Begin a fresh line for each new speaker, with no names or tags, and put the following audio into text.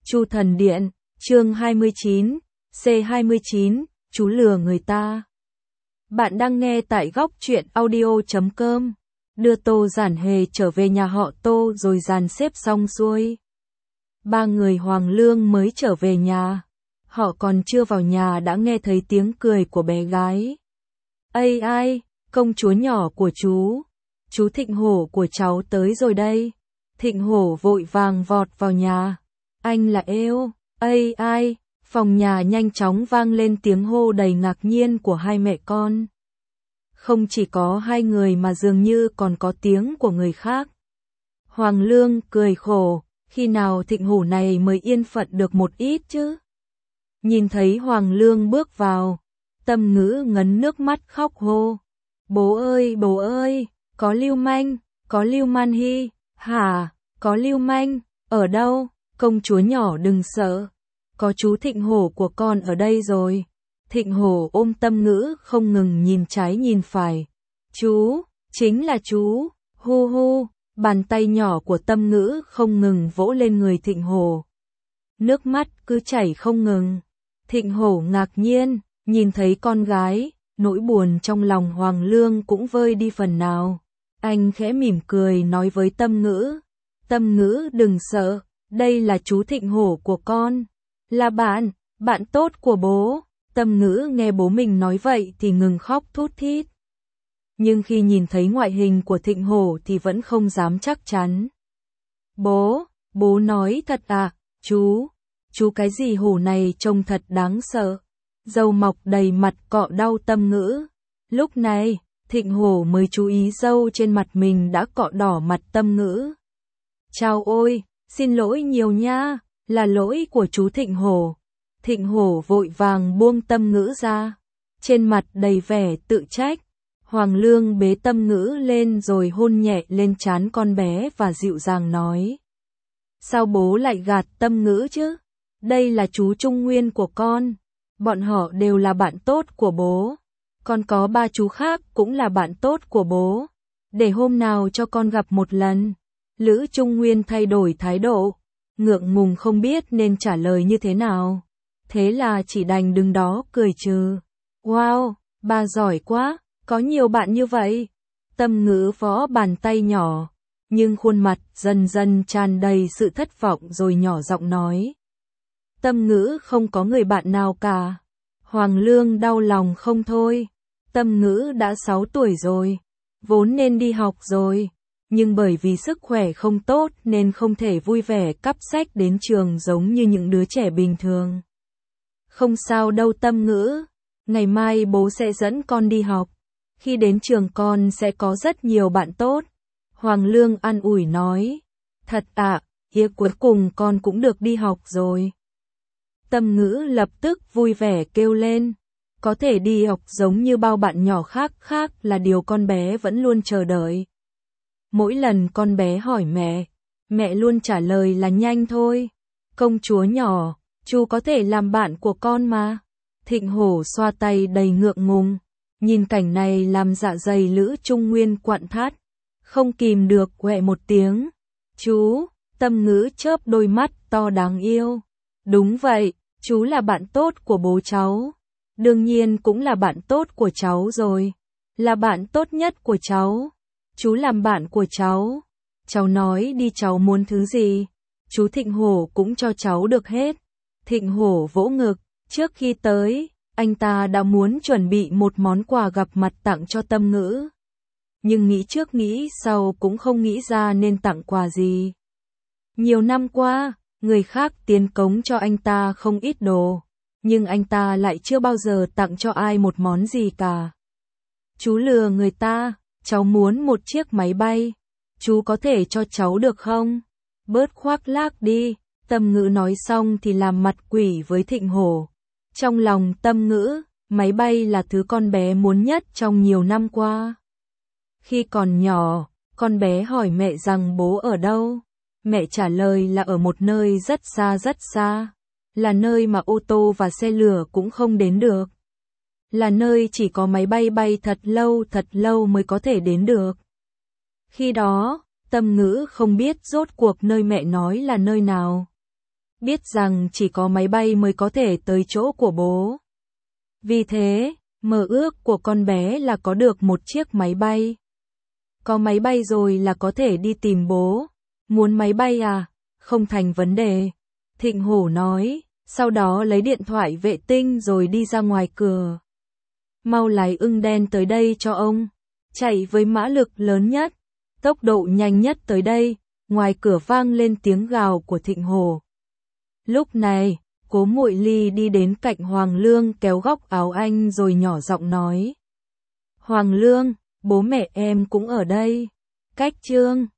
Chu Thần Điện, chương 29, C29, chú lừa người ta. Bạn đang nghe tại góc truyện audio.com. Đưa Tô Giản Hề trở về nhà họ Tô rồi dàn xếp xong xuôi. Ba người Hoàng Lương mới trở về nhà. Họ còn chưa vào nhà đã nghe thấy tiếng cười của bé gái. Ây ai, công chúa nhỏ của chú Thịnh Hổ của cháu tới rồi đây. Thịnh Hổ vội vàng vọt vào nhà. Anh là Êu, ây ai, phòng nhà nhanh chóng vang lên tiếng hô đầy ngạc nhiên của hai mẹ con. Không chỉ có hai người mà dường như còn có tiếng của người khác. Hoàng Lương cười khổ, khi nào Thịnh Hổ này mới yên phận được một ít chứ? Nhìn thấy Hoàng Lương bước vào, Tâm Ngữ ngấn nước mắt khóc hô. Bố ơi, có Lưu Man Hy, hả, có Lưu Manh, ở đâu? Công chúa nhỏ đừng sợ, có chú Thịnh Hổ của con ở đây rồi. Thịnh Hổ ôm Tâm Ngữ không ngừng nhìn trái nhìn phải. Chú, chính là chú, hu hu, bàn tay nhỏ của Tâm Ngữ không ngừng vỗ lên người Thịnh Hổ. Nước mắt cứ chảy không ngừng. Thịnh Hổ ngạc nhiên, nhìn thấy con gái, nỗi buồn trong lòng Hoàng Lương cũng vơi đi phần nào. Anh khẽ mỉm cười nói với Tâm Ngữ. Tâm Ngữ đừng sợ, đây là chú Thịnh Hổ của con. Là bạn tốt của bố. Tâm Ngữ nghe bố mình nói vậy thì ngừng khóc thút thít. Nhưng khi nhìn thấy ngoại hình của Thịnh Hổ thì vẫn không dám chắc chắn. Bố nói thật à, chú cái gì hổ này trông thật đáng sợ. Râu mọc đầy mặt cọ đau Tâm Ngữ. Lúc này, Thịnh Hổ mới chú ý râu trên mặt mình đã cọ đỏ mặt Tâm Ngữ. Chào ôi, xin lỗi nhiều nha, là lỗi của chú Thịnh Hổ. Thịnh Hổ vội vàng buông Tâm Ngữ ra, trên mặt đầy vẻ tự trách. Hoàng Lương bế Tâm Ngữ lên rồi hôn nhẹ lên trán con bé và dịu dàng nói. Sao bố lại gạt Tâm Ngữ chứ? Đây là chú Trung Nguyên của con, bọn họ đều là bạn tốt của bố. Con có ba chú khác cũng là bạn tốt của bố, để hôm nào cho con gặp một lần. Lữ Trung Nguyên thay đổi thái độ, ngượng ngùng không biết nên trả lời như thế nào. Thế là chỉ đành đứng đó cười trừ. Wow, ba giỏi quá, có nhiều bạn như vậy. Tâm Ngữ vỗ bàn tay nhỏ, nhưng khuôn mặt dần dần tràn đầy sự thất vọng rồi nhỏ giọng nói. Tâm Ngữ không có người bạn nào cả. Hoàng Lương đau lòng không thôi. Tâm Ngữ đã 6 tuổi rồi, vốn nên đi học rồi. Nhưng bởi vì sức khỏe không tốt nên không thể vui vẻ cắp sách đến trường giống như những đứa trẻ bình thường. Không sao đâu Tâm Ngữ, ngày mai bố sẽ dẫn con đi học. Khi đến trường con sẽ có rất nhiều bạn tốt. Hoàng Lương an ủi nói. Thật ạ, cuối cùng con cũng được đi học rồi. Tâm Ngữ lập tức vui vẻ kêu lên. Có thể đi học giống như bao bạn nhỏ khác là điều con bé vẫn luôn chờ đợi. Mỗi lần con bé hỏi mẹ luôn trả lời là nhanh thôi. Công chúa nhỏ, chú có thể làm bạn của con mà. Thịnh Hổ xoa tay đầy ngượng ngùng. Nhìn cảnh này làm dạ dày Lữ Trung Nguyên quặn thắt. Không kìm được quẹ một tiếng. Chú, Tâm Ngữ chớp đôi mắt to đáng yêu. Đúng vậy, chú là bạn tốt của bố cháu. Đương nhiên cũng là bạn tốt của cháu rồi. Là bạn tốt nhất của cháu. Chú làm bạn của cháu. Cháu nói đi cháu muốn thứ gì. Chú Thịnh Hổ cũng cho cháu được hết. Thịnh Hổ vỗ ngực. Trước khi tới, anh ta đã muốn chuẩn bị một món quà gặp mặt tặng cho Tâm Ngữ. Nhưng nghĩ trước nghĩ sau cũng không nghĩ ra nên tặng quà gì. Nhiều năm qua, người khác tiến cống cho anh ta không ít đồ. Nhưng anh ta lại chưa bao giờ tặng cho ai một món gì cả. Chú lừa người ta, cháu muốn một chiếc máy bay. Chú có thể cho cháu được không? Bớt khoác lác đi. Tâm Ngữ nói xong thì làm mặt quỷ với Thịnh Hổ. Trong lòng Tâm Ngữ, máy bay là thứ con bé muốn nhất trong nhiều năm qua. Khi còn nhỏ, con bé hỏi mẹ rằng bố ở đâu. Mẹ trả lời là ở một nơi rất xa. Là nơi mà ô tô và xe lửa cũng không đến được. Là nơi chỉ có máy bay bay thật lâu mới có thể đến được. Khi đó, Tâm Ngữ không biết rốt cuộc nơi mẹ nói là nơi nào. biết rằng chỉ có máy bay mới có thể tới chỗ của bố. Vì thế, mơ ước của con bé là có được một chiếc máy bay. Có máy bay rồi là có thể đi tìm bố. Muốn máy bay à? Không thành vấn đề. Thịnh Hổ nói, sau đó lấy điện thoại vệ tinh rồi đi ra ngoài cửa. Mau lái ưng đen tới đây cho ông. Chạy với mã lực lớn nhất, tốc độ nhanh nhất tới đây. Ngoài cửa vang lên tiếng gào của Thịnh Hổ. Lúc này, Cố Muội Ly đi đến cạnh Hoàng Lương kéo góc áo anh rồi nhỏ giọng nói. Hoàng Lương, bố mẹ em cũng ở đây. Cách Trương